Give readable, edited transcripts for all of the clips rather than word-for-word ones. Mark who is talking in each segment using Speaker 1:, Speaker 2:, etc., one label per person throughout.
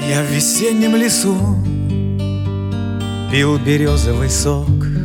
Speaker 1: Я в весеннем лесу пил березовый сок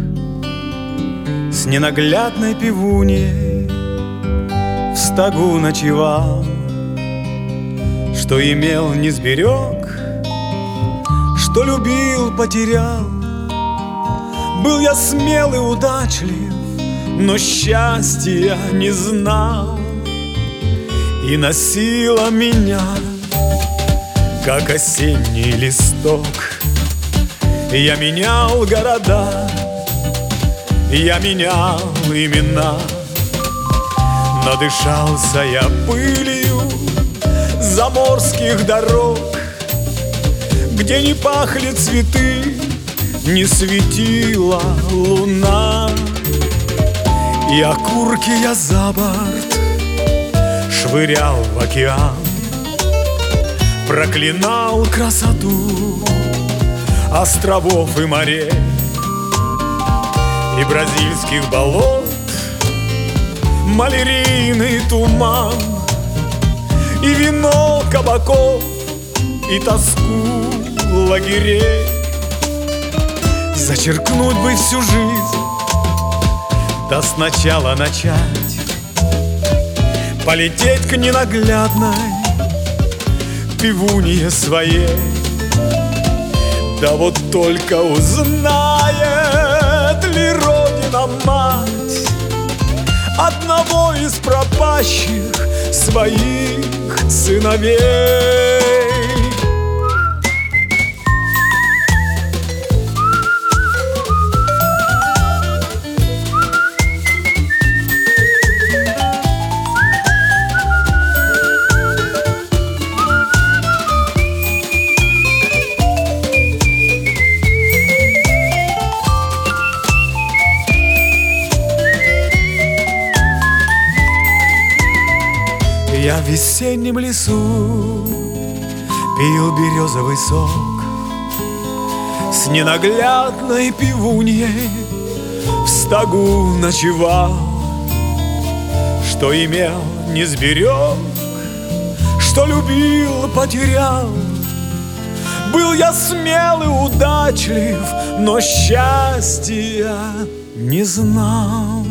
Speaker 1: с ненаглядной пивуньей, в стогу ночевал. Что имел, не сберег, что любил, потерял. Был я смел и удачлив, но счастья не знал. И носила меня, как осенний листок. Я менял города, я менял имена. Надышался я пылью заморских дорог, где не пахли цветы, не светила луна. И окурки я за борт швырял в океан, проклинал красоту островов и морей, и бразильских болот, малярийный туман, и вино кабаков, и тоску лагерей. Зачеркнуть бы всю жизнь, да сначала начать, полететь к ненаглядной пивунье своей. Да вот только узнает ли Родина мать одного из пропащих своих сыновей. Я в весеннем лесу пил березовый сок с ненаглядной пивуньей, в стогу ночевал. Что имел, не сберег, что любил, потерял. Был я смел и удачлив, но счастья не знал.